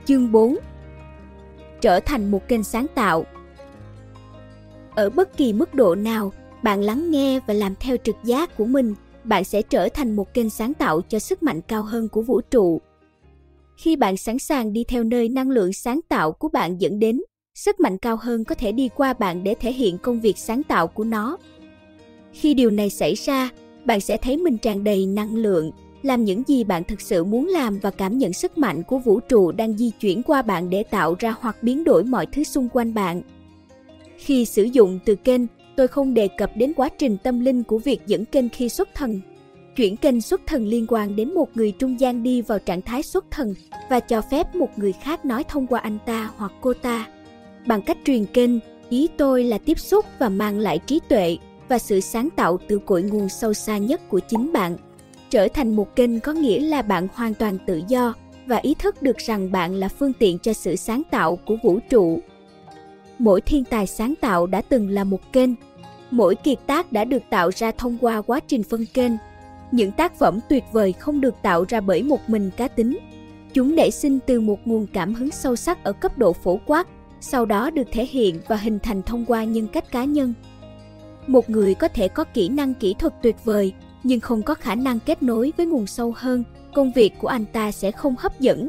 Chương 4. Trở thành một kênh sáng tạo. Ở bất kỳ mức độ nào, bạn lắng nghe và làm theo trực giác của mình, bạn sẽ trở thành một kênh sáng tạo cho sức mạnh cao hơn của vũ trụ. Khi bạn sẵn sàng đi theo nơi năng lượng sáng tạo của bạn dẫn đến, sức mạnh cao hơn có thể đi qua bạn để thể hiện công việc sáng tạo của nó. Khi điều này xảy ra, bạn sẽ thấy mình tràn đầy năng lượng, làm những gì bạn thực sự muốn làm và cảm nhận sức mạnh của vũ trụ đang di chuyển qua bạn để tạo ra hoặc biến đổi mọi thứ xung quanh bạn. Khi sử dụng từ kênh, tôi không đề cập đến quá trình tâm linh của việc dẫn kênh khi xuất thần. Chuyển kênh xuất thần liên quan đến một người trung gian đi vào trạng thái xuất thần và cho phép một người khác nói thông qua anh ta hoặc cô ta. Bằng cách truyền kênh, ý tôi là tiếp xúc và mang lại trí tuệ và sự sáng tạo từ cội nguồn sâu xa nhất của chính bạn. Trở thành một kênh có nghĩa là bạn hoàn toàn tự do và ý thức được rằng bạn là phương tiện cho sự sáng tạo của vũ trụ. Mỗi thiên tài sáng tạo đã từng là một kênh. Mỗi kiệt tác đã được tạo ra thông qua quá trình phân kênh. Những tác phẩm tuyệt vời không được tạo ra bởi một mình cá tính. Chúng nảy sinh từ một nguồn cảm hứng sâu sắc ở cấp độ phổ quát, sau đó được thể hiện và hình thành thông qua nhân cách cá nhân. Một người có thể có kỹ năng kỹ thuật tuyệt vời, nhưng không có khả năng kết nối với nguồn sâu hơn, công việc của anh ta sẽ không hấp dẫn.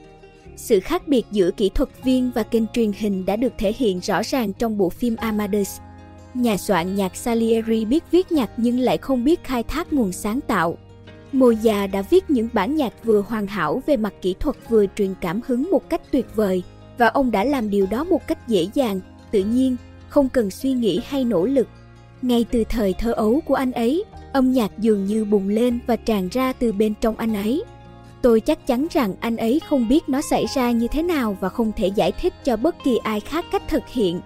Sự khác biệt giữa kỹ thuật viên và kênh truyền hình đã được thể hiện rõ ràng trong bộ phim Amadeus. Nhà soạn nhạc Salieri biết viết nhạc nhưng lại không biết khai thác nguồn sáng tạo. Mozart đã viết những bản nhạc vừa hoàn hảo về mặt kỹ thuật vừa truyền cảm hứng một cách tuyệt vời, và ông đã làm điều đó một cách dễ dàng, tự nhiên, không cần suy nghĩ hay nỗ lực. Ngay từ thời thơ ấu của anh ấy, âm nhạc dường như bùng lên và tràn ra từ bên trong anh ấy. Tôi chắc chắn rằng anh ấy không biết nó xảy ra như thế nào và không thể giải thích cho bất kỳ ai khác cách thực hiện.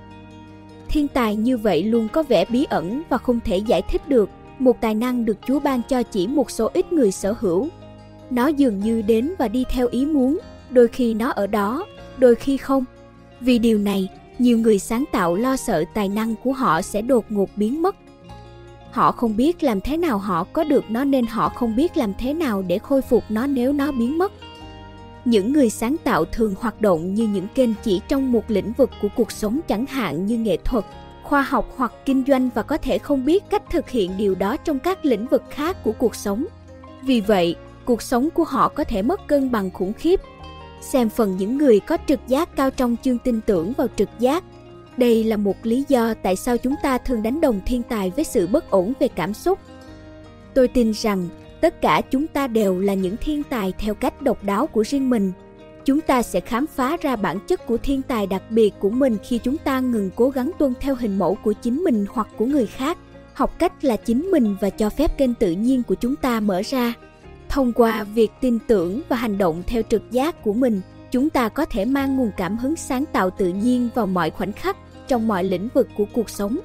Thiên tài như vậy luôn có vẻ bí ẩn và không thể giải thích được, một tài năng được Chúa ban cho chỉ một số ít người sở hữu. Nó dường như đến và đi theo ý muốn, đôi khi nó ở đó, đôi khi không. Vì điều này, nhiều người sáng tạo lo sợ tài năng của họ sẽ đột ngột biến mất. Họ không biết làm thế nào họ có được nó nên họ không biết làm thế nào để khôi phục nó nếu nó biến mất. Những người sáng tạo thường hoạt động như những kênh chỉ trong một lĩnh vực của cuộc sống, chẳng hạn như nghệ thuật, khoa học hoặc kinh doanh, và có thể không biết cách thực hiện điều đó trong các lĩnh vực khác của cuộc sống. Vì vậy, cuộc sống của họ có thể mất cân bằng khủng khiếp. Xem phần những người có trực giác cao trong chương tin tưởng vào trực giác. Đây là một lý do tại sao chúng ta thường đánh đồng thiên tài với sự bất ổn về cảm xúc. Tôi tin rằng tất cả chúng ta đều là những thiên tài theo cách độc đáo của riêng mình. Chúng ta sẽ khám phá ra bản chất của thiên tài đặc biệt của mình khi chúng ta ngừng cố gắng tuân theo hình mẫu của chính mình hoặc của người khác, học cách là chính mình và cho phép kênh tự nhiên của chúng ta mở ra. Thông qua việc tin tưởng và hành động theo trực giác của mình, chúng ta có thể mang nguồn cảm hứng sáng tạo tự nhiên vào mọi khoảnh khắc, trong mọi lĩnh vực của cuộc sống.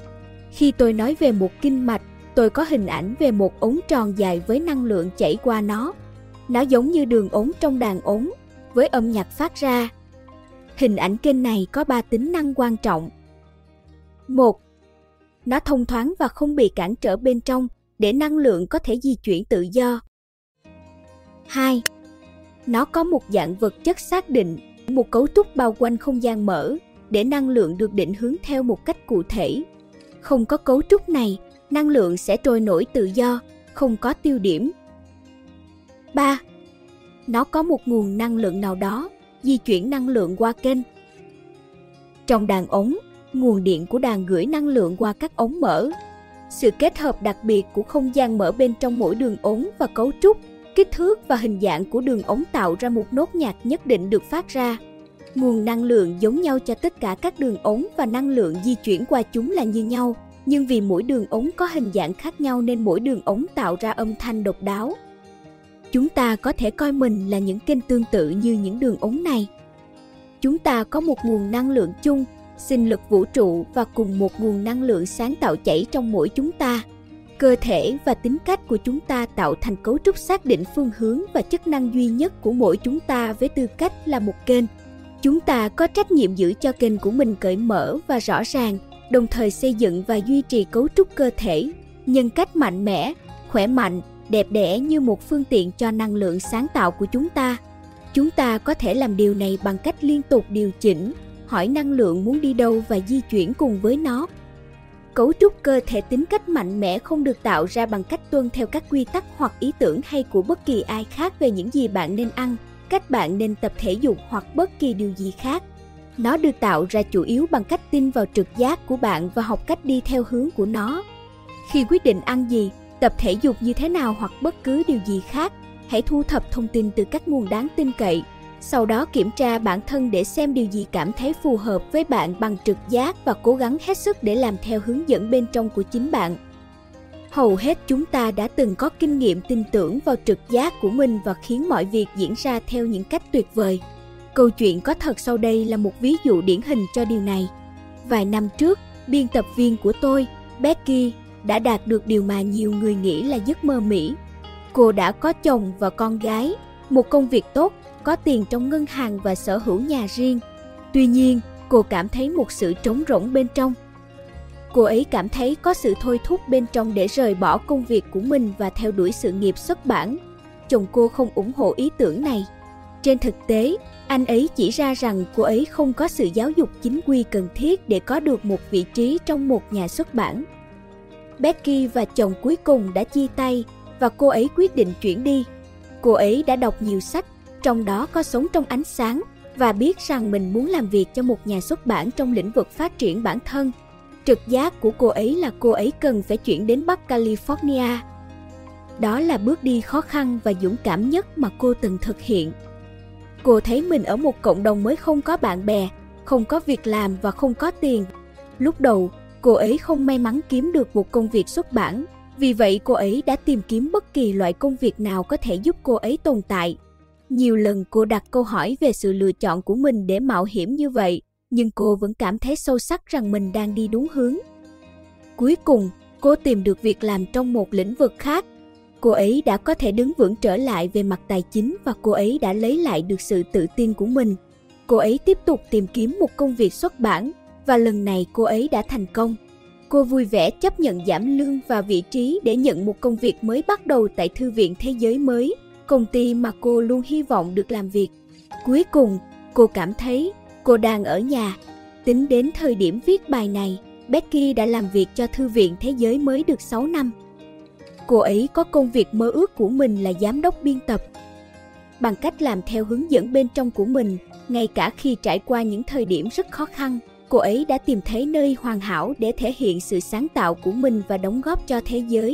Khi tôi nói về một kinh mạch, tôi có hình ảnh về một ống tròn dài với năng lượng chảy qua nó. Nó giống như đường ống trong đàn ống, với âm nhạc phát ra. Hình ảnh kênh này có 3 tính năng quan trọng. 1. Nó thông thoáng và không bị cản trở bên trong, để năng lượng có thể di chuyển tự do. 2. Nó có một dạng vật chất xác định, một cấu trúc bao quanh không gian mở, để năng lượng được định hướng theo một cách cụ thể. Không có cấu trúc này, năng lượng sẽ trôi nổi tự do, không có tiêu điểm. 3. Nó có một nguồn năng lượng nào đó, di chuyển năng lượng qua kênh. Trong đàn ống, nguồn điện của đàn gửi năng lượng qua các ống mở. Sự kết hợp đặc biệt của không gian mở bên trong mỗi đường ống và cấu trúc, kích thước và hình dạng của đường ống tạo ra một nốt nhạc nhất định được phát ra. Nguồn năng lượng giống nhau cho tất cả các đường ống và năng lượng di chuyển qua chúng là như nhau, nhưng vì mỗi đường ống có hình dạng khác nhau nên mỗi đường ống tạo ra âm thanh độc đáo. Chúng ta có thể coi mình là những kênh tương tự như những đường ống này. Chúng ta có một nguồn năng lượng chung, sinh lực vũ trụ, và cùng một nguồn năng lượng sáng tạo chảy trong mỗi chúng ta. Cơ thể và tính cách của chúng ta tạo thành cấu trúc xác định phương hướng và chức năng duy nhất của mỗi chúng ta với tư cách là một kênh. Chúng ta có trách nhiệm giữ cho kênh của mình cởi mở và rõ ràng, đồng thời xây dựng và duy trì cấu trúc cơ thể, nhân cách mạnh mẽ, khỏe mạnh, đẹp đẽ như một phương tiện cho năng lượng sáng tạo của chúng ta. Chúng ta có thể làm điều này bằng cách liên tục điều chỉnh, hỏi năng lượng muốn đi đâu và di chuyển cùng với nó. Cấu trúc cơ thể tính cách mạnh mẽ không được tạo ra bằng cách tuân theo các quy tắc hoặc ý tưởng hay của bất kỳ ai khác về những gì bạn nên ăn, cách bạn nên tập thể dục hoặc bất kỳ điều gì khác. Nó được tạo ra chủ yếu bằng cách tin vào trực giác của bạn và học cách đi theo hướng của nó. Khi quyết định ăn gì, tập thể dục như thế nào hoặc bất cứ điều gì khác, hãy thu thập thông tin từ các nguồn đáng tin cậy. Sau đó kiểm tra bản thân để xem điều gì cảm thấy phù hợp với bạn bằng trực giác và cố gắng hết sức để làm theo hướng dẫn bên trong của chính bạn. Hầu hết chúng ta đã từng có kinh nghiệm tin tưởng vào trực giác của mình và khiến mọi việc diễn ra theo những cách tuyệt vời. Câu chuyện có thật sau đây là một ví dụ điển hình cho điều này. Vài năm trước, biên tập viên của tôi, Becky, đã đạt được điều mà nhiều người nghĩ là giấc mơ Mỹ. Cô đã có chồng và con gái, một công việc tốt, có tiền trong ngân hàng và sở hữu nhà riêng. Tuy nhiên, cô cảm thấy một sự trống rỗng bên trong. Cô ấy cảm thấy có sự thôi thúc bên trong để rời bỏ công việc của mình và theo đuổi sự nghiệp xuất bản. Chồng cô không ủng hộ ý tưởng này. Trên thực tế, anh ấy chỉ ra rằng cô ấy không có sự giáo dục chính quy cần thiết để có được một vị trí trong một nhà xuất bản. Becky và chồng cuối cùng đã chia tay và cô ấy quyết định chuyển đi. Cô ấy đã đọc nhiều sách, trong đó có Sống trong ánh sáng, và biết rằng mình muốn làm việc cho một nhà xuất bản trong lĩnh vực phát triển bản thân. Trực giác của cô ấy là cô ấy cần phải chuyển đến Bắc California. Đó là bước đi khó khăn và dũng cảm nhất mà cô từng thực hiện. Cô thấy mình ở một cộng đồng mới không có bạn bè, không có việc làm và không có tiền. Lúc đầu, cô ấy không may mắn kiếm được một công việc xuất bản. Vì vậy cô ấy đã tìm kiếm bất kỳ loại công việc nào có thể giúp cô ấy tồn tại. Nhiều lần cô đặt câu hỏi về sự lựa chọn của mình để mạo hiểm như vậy, nhưng cô vẫn cảm thấy sâu sắc rằng mình đang đi đúng hướng. Cuối cùng, cô tìm được việc làm trong một lĩnh vực khác. Cô ấy đã có thể đứng vững trở lại về mặt tài chính và cô ấy đã lấy lại được sự tự tin của mình. Cô ấy tiếp tục tìm kiếm một công việc xuất bản và lần này cô ấy đã thành công. Cô vui vẻ chấp nhận giảm lương và vị trí để nhận một công việc mới bắt đầu tại Thư viện Thế giới mới, công ty mà cô luôn hy vọng được làm việc. Cuối cùng, cô cảm thấy cô đang ở nhà. Tính đến thời điểm viết bài này, Becky đã làm việc cho Thư viện Thế giới mới được 6 năm. Cô ấy có công việc mơ ước của mình là giám đốc biên tập. Bằng cách làm theo hướng dẫn bên trong của mình, ngay cả khi trải qua những thời điểm rất khó khăn, cô ấy đã tìm thấy nơi hoàn hảo để thể hiện sự sáng tạo của mình và đóng góp cho thế giới.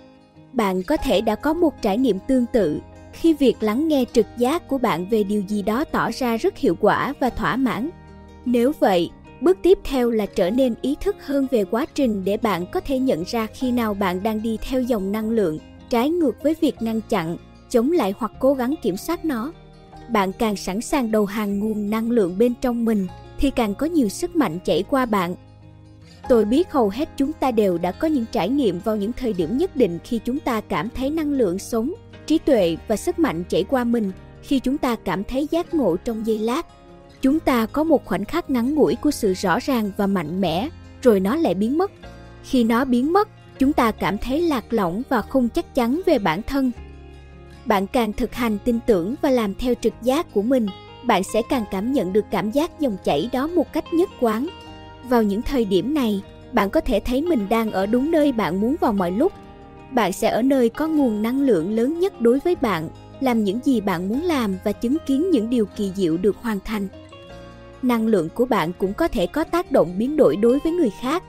Bạn có thể đã có một trải nghiệm tương tự khi việc lắng nghe trực giác của bạn về điều gì đó tỏ ra rất hiệu quả và thỏa mãn. Nếu vậy, bước tiếp theo là trở nên ý thức hơn về quá trình để bạn có thể nhận ra khi nào bạn đang đi theo dòng năng lượng, trái ngược với việc ngăn chặn, chống lại hoặc cố gắng kiểm soát nó. Bạn càng sẵn sàng đầu hàng nguồn năng lượng bên trong mình, thì càng có nhiều sức mạnh chảy qua bạn. Tôi biết hầu hết chúng ta đều đã có những trải nghiệm vào những thời điểm nhất định khi chúng ta cảm thấy năng lượng sống, trí tuệ và sức mạnh chảy qua mình, khi chúng ta cảm thấy giác ngộ trong giây lát. Chúng ta có một khoảnh khắc ngắn ngủi của sự rõ ràng và mạnh mẽ, rồi nó lại biến mất. Khi nó biến mất, chúng ta cảm thấy lạc lõng và không chắc chắn về bản thân. Bạn càng thực hành tin tưởng và làm theo trực giác của mình, bạn sẽ càng cảm nhận được cảm giác dòng chảy đó một cách nhất quán. Vào những thời điểm này, bạn có thể thấy mình đang ở đúng nơi bạn muốn vào mọi lúc. Bạn sẽ ở nơi có nguồn năng lượng lớn nhất đối với bạn, làm những gì bạn muốn làm và chứng kiến những điều kỳ diệu được hoàn thành. Năng lượng của bạn cũng có thể có tác động biến đổi đối với người khác.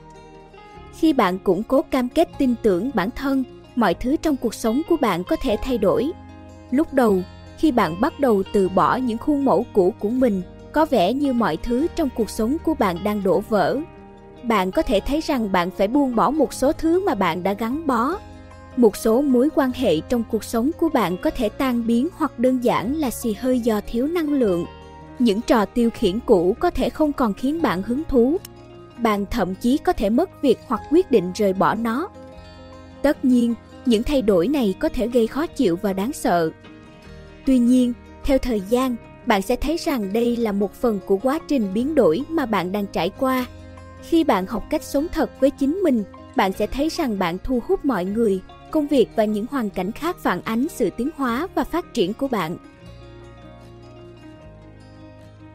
Khi bạn củng cố cam kết tin tưởng bản thân, mọi thứ trong cuộc sống của bạn có thể thay đổi. Lúc đầu, khi bạn bắt đầu từ bỏ những khuôn mẫu cũ của mình, có vẻ như mọi thứ trong cuộc sống của bạn đang đổ vỡ. Bạn có thể thấy rằng bạn phải buông bỏ một số thứ mà bạn đã gắn bó. Một số mối quan hệ trong cuộc sống của bạn có thể tan biến hoặc đơn giản là xì hơi do thiếu năng lượng. Những trò tiêu khiển cũ có thể không còn khiến bạn hứng thú. Bạn thậm chí có thể mất việc hoặc quyết định rời bỏ nó. Tất nhiên, những thay đổi này có thể gây khó chịu và đáng sợ. Tuy nhiên, theo thời gian, bạn sẽ thấy rằng đây là một phần của quá trình biến đổi mà bạn đang trải qua. Khi bạn học cách sống thật với chính mình, bạn sẽ thấy rằng bạn thu hút mọi người, công việc và những hoàn cảnh khác phản ánh sự tiến hóa và phát triển của bạn.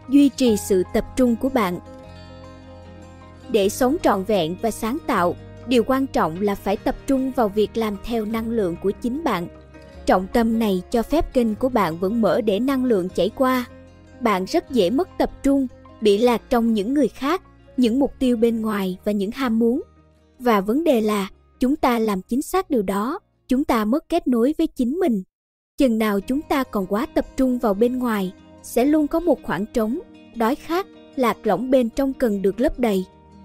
Duy trì sự tập trung của bạn. Để sống trọn vẹn và sáng tạo, điều quan trọng là phải tập trung vào việc làm theo năng lượng của chính bạn. Trọng tâm này cho phép kênh của bạn vẫn mở để năng lượng chảy qua. Bạn rất dễ mất tập trung, bị lạc trong những người khác, những mục tiêu bên ngoài và những ham muốn. Và vấn đề là, chúng ta làm chính xác điều đó, chúng ta mất kết nối với chính mình. Chừng nào chúng ta còn quá tập trung vào bên ngoài, sẽ luôn có một khoảng trống, đói khát, lạc lõng bên trong cần được lấp đầy.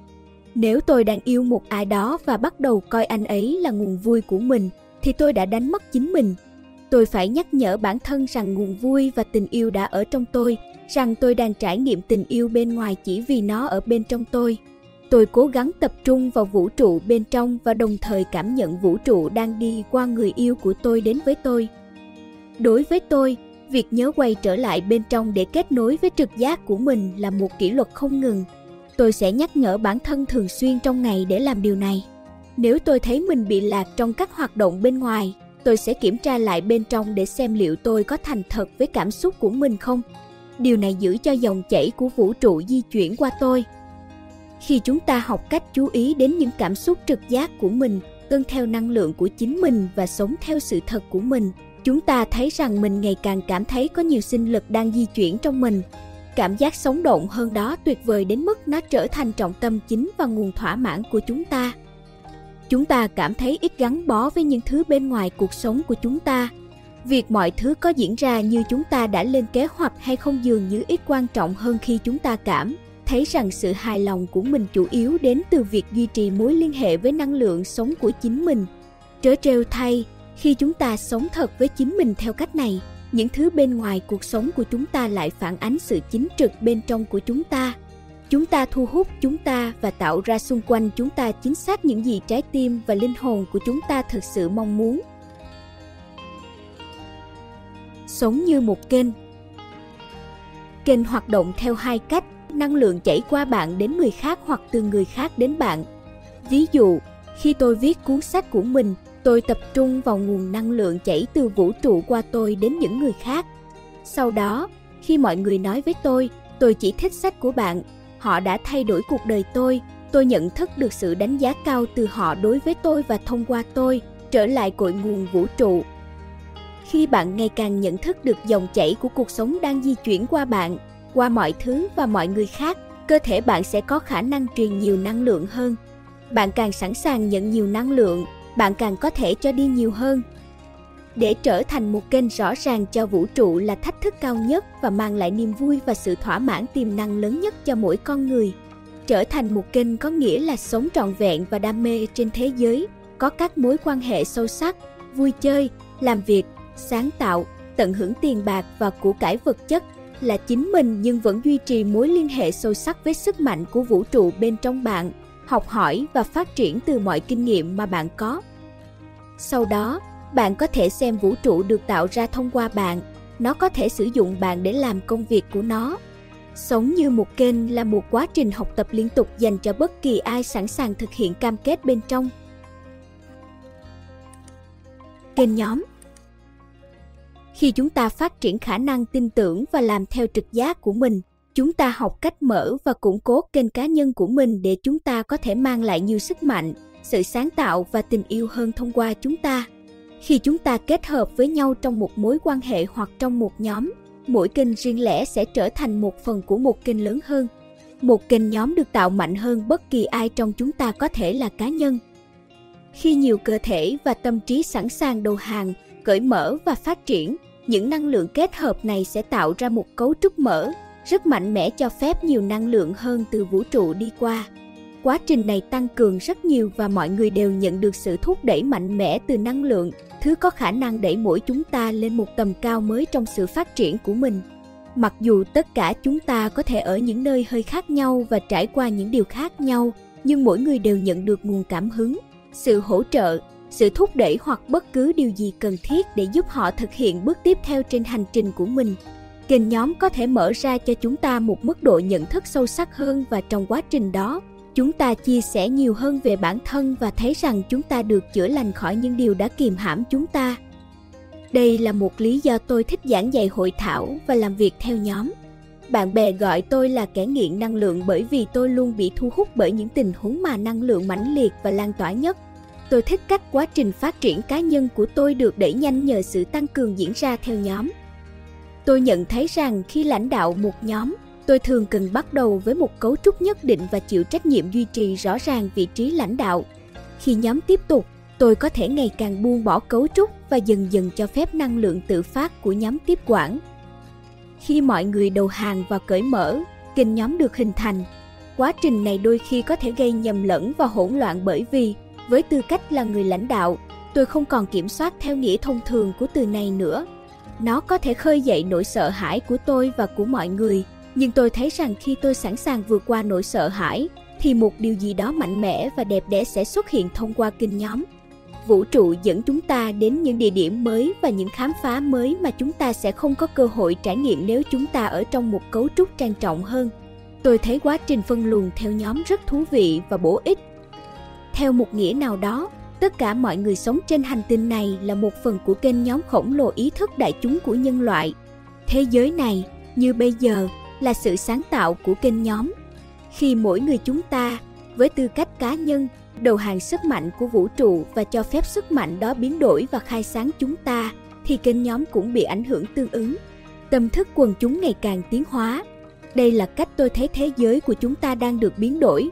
Nếu tôi đang yêu một ai đó và bắt đầu coi anh ấy là nguồn vui của mình, thì tôi đã đánh mất chính mình. Tôi phải nhắc nhở bản thân rằng nguồn vui và tình yêu đã ở trong tôi, rằng tôi đang trải nghiệm tình yêu bên ngoài chỉ vì nó ở bên trong tôi. Tôi cố gắng tập trung vào vũ trụ bên trong và đồng thời cảm nhận vũ trụ đang đi qua người yêu của tôi đến với tôi. Đối với tôi, việc nhớ quay trở lại bên trong để kết nối với trực giác của mình là một kỷ luật không ngừng. Tôi sẽ nhắc nhở bản thân thường xuyên trong ngày để làm điều này. Nếu tôi thấy mình bị lạc trong các hoạt động bên ngoài, tôi sẽ kiểm tra lại bên trong để xem liệu tôi có thành thật với cảm xúc của mình không. Điều này giữ cho dòng chảy của vũ trụ di chuyển qua tôi. Khi chúng ta học cách chú ý đến những cảm xúc trực giác của mình, tuân theo năng lượng của chính mình và sống theo sự thật của mình, chúng ta thấy rằng mình ngày càng cảm thấy có nhiều sinh lực đang di chuyển trong mình. Cảm giác sống động hơn đó tuyệt vời đến mức nó trở thành trọng tâm chính và nguồn thỏa mãn của chúng ta. Chúng ta cảm thấy ít gắn bó với những thứ bên ngoài cuộc sống của chúng ta. Việc mọi thứ có diễn ra như chúng ta đã lên kế hoạch hay không dường như ít quan trọng hơn khi chúng ta cảm thấy rằng sự hài lòng của mình chủ yếu đến từ việc duy trì mối liên hệ với năng lượng sống của chính mình. Trớ trêu thay, khi chúng ta sống thật với chính mình theo cách này, những thứ bên ngoài cuộc sống của chúng ta lại phản ánh sự chính trực bên trong của chúng ta. Chúng ta thu hút chúng ta và tạo ra xung quanh chúng ta chính xác những gì trái tim và linh hồn của chúng ta thực sự mong muốn. Sống như một kênh. Kênh hoạt động theo hai cách, năng lượng chảy qua bạn đến người khác hoặc từ người khác đến bạn. Ví dụ, khi tôi viết cuốn sách của mình, tôi tập trung vào nguồn năng lượng chảy từ vũ trụ qua tôi đến những người khác. Sau đó, khi mọi người nói với tôi chỉ thích sách của bạn, họ đã thay đổi cuộc đời tôi nhận thức được sự đánh giá cao từ họ đối với tôi và thông qua tôi, trở lại cội nguồn vũ trụ. Khi bạn ngày càng nhận thức được dòng chảy của cuộc sống đang di chuyển qua bạn, qua mọi thứ và mọi người khác, cơ thể bạn sẽ có khả năng truyền nhiều năng lượng hơn. Bạn càng sẵn sàng nhận nhiều năng lượng, bạn càng có thể cho đi nhiều hơn. Để trở thành một kênh rõ ràng cho vũ trụ là thách thức cao nhất và mang lại niềm vui và sự thỏa mãn tiềm năng lớn nhất cho mỗi con người. Trở thành một kênh có nghĩa là sống trọn vẹn và đam mê trên thế giới, có các mối quan hệ sâu sắc, vui chơi, làm việc, sáng tạo, tận hưởng tiền bạc và của cải vật chất, là chính mình nhưng vẫn duy trì mối liên hệ sâu sắc với sức mạnh của vũ trụ bên trong bạn, học hỏi và phát triển từ mọi kinh nghiệm mà bạn có. Sau đó, bạn có thể xem vũ trụ được tạo ra thông qua bạn, nó có thể sử dụng bạn để làm công việc của nó. Sống như một kênh là một quá trình học tập liên tục dành cho bất kỳ ai sẵn sàng thực hiện cam kết bên trong. Kênh nhóm. Khi chúng ta phát triển khả năng tin tưởng và làm theo trực giác của mình, chúng ta học cách mở và củng cố kênh cá nhân của mình để chúng ta có thể mang lại nhiều sức mạnh, sự sáng tạo và tình yêu hơn thông qua chúng ta. Khi chúng ta kết hợp với nhau trong một mối quan hệ hoặc trong một nhóm, mỗi kênh riêng lẻ sẽ trở thành một phần của một kênh lớn hơn. Một kênh nhóm được tạo mạnh hơn bất kỳ ai trong chúng ta có thể là cá nhân. Khi nhiều cơ thể và tâm trí sẵn sàng đầu hàng, cởi mở và phát triển, những năng lượng kết hợp này sẽ tạo ra một cấu trúc mở, rất mạnh mẽ cho phép nhiều năng lượng hơn từ vũ trụ đi qua. Quá trình này tăng cường rất nhiều và mọi người đều nhận được sự thúc đẩy mạnh mẽ từ năng lượng, thứ có khả năng đẩy mỗi chúng ta lên một tầm cao mới trong sự phát triển của mình. Mặc dù tất cả chúng ta có thể ở những nơi hơi khác nhau và trải qua những điều khác nhau, nhưng mỗi người đều nhận được nguồn cảm hứng, sự hỗ trợ, sự thúc đẩy hoặc bất cứ điều gì cần thiết để giúp họ thực hiện bước tiếp theo trên hành trình của mình. Kênh nhóm có thể mở ra cho chúng ta một mức độ nhận thức sâu sắc hơn và trong quá trình đó, chúng ta chia sẻ nhiều hơn về bản thân và thấy rằng chúng ta được chữa lành khỏi những điều đã kìm hãm chúng ta. Đây là một lý do tôi thích giảng dạy hội thảo và làm việc theo nhóm. Bạn bè gọi tôi là kẻ nghiện năng lượng bởi vì tôi luôn bị thu hút bởi những tình huống mà năng lượng mãnh liệt và lan tỏa nhất. Tôi thích cách quá trình phát triển cá nhân của tôi được đẩy nhanh nhờ sự tăng cường diễn ra theo nhóm. Tôi nhận thấy rằng khi lãnh đạo một nhóm, tôi thường cần bắt đầu với một cấu trúc nhất định và chịu trách nhiệm duy trì rõ ràng vị trí lãnh đạo. Khi nhóm tiếp tục, tôi có thể ngày càng buông bỏ cấu trúc và dần dần cho phép năng lượng tự phát của nhóm tiếp quản. Khi mọi người đầu hàng và cởi mở, kênh nhóm được hình thành. Quá trình này đôi khi có thể gây nhầm lẫn và hỗn loạn bởi vì, với tư cách là người lãnh đạo, tôi không còn kiểm soát theo nghĩa thông thường của từ này nữa. Nó có thể khơi dậy nỗi sợ hãi của tôi và của mọi người, nhưng tôi thấy rằng khi tôi sẵn sàng vượt qua nỗi sợ hãi, thì một điều gì đó mạnh mẽ và đẹp đẽ sẽ xuất hiện thông qua kênh nhóm. Vũ trụ dẫn chúng ta đến những địa điểm mới và những khám phá mới mà chúng ta sẽ không có cơ hội trải nghiệm nếu chúng ta ở trong một cấu trúc trang trọng hơn. Tôi thấy quá trình phân luồng theo nhóm rất thú vị và bổ ích. Theo một nghĩa nào đó, tất cả mọi người sống trên hành tinh này là một phần của kênh nhóm khổng lồ ý thức đại chúng của nhân loại. Thế giới này, như bây giờ, là sự sáng tạo của kênh nhóm. Khi mỗi người chúng ta, với tư cách cá nhân, đầu hàng sức mạnh của vũ trụ và cho phép sức mạnh đó biến đổi và khai sáng chúng ta, thì kênh nhóm cũng bị ảnh hưởng tương ứng. Tâm thức quần chúng ngày càng tiến hóa. Đây là cách tôi thấy thế giới của chúng ta đang được biến đổi.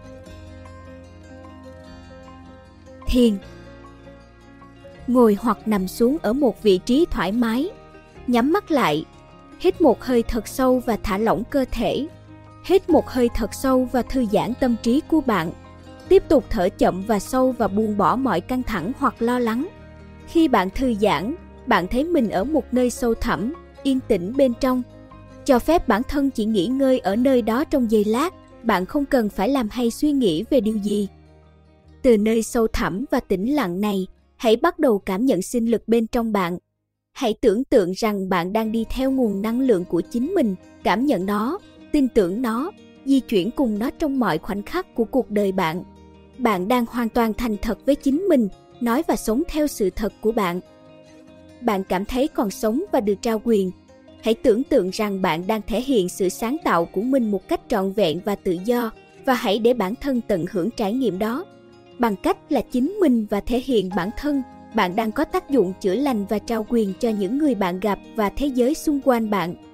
Thiền. Ngồi hoặc nằm xuống ở một vị trí thoải mái. Nhắm mắt lại. Hít một hơi thật sâu và thả lỏng cơ thể. Hít một hơi thật sâu và thư giãn tâm trí của bạn. Tiếp tục thở chậm và sâu và buông bỏ mọi căng thẳng hoặc lo lắng. Khi bạn thư giãn, bạn thấy mình ở một nơi sâu thẳm, yên tĩnh bên trong. Cho phép bản thân chỉ nghỉ ngơi ở nơi đó trong giây lát, bạn không cần phải làm hay suy nghĩ về điều gì. Từ nơi sâu thẳm và tĩnh lặng này, hãy bắt đầu cảm nhận sinh lực bên trong bạn. Hãy tưởng tượng rằng bạn đang đi theo nguồn năng lượng của chính mình, cảm nhận nó, tin tưởng nó, di chuyển cùng nó trong mọi khoảnh khắc của cuộc đời bạn. Bạn đang hoàn toàn thành thật với chính mình, nói và sống theo sự thật của bạn. Bạn cảm thấy còn sống và được trao quyền. Hãy tưởng tượng rằng bạn đang thể hiện sự sáng tạo của mình một cách trọn vẹn và tự do, và hãy để bản thân tận hưởng trải nghiệm đó. Bằng cách là chính mình và thể hiện bản thân, bạn đang có tác dụng chữa lành và trao quyền cho những người bạn gặp và thế giới xung quanh bạn.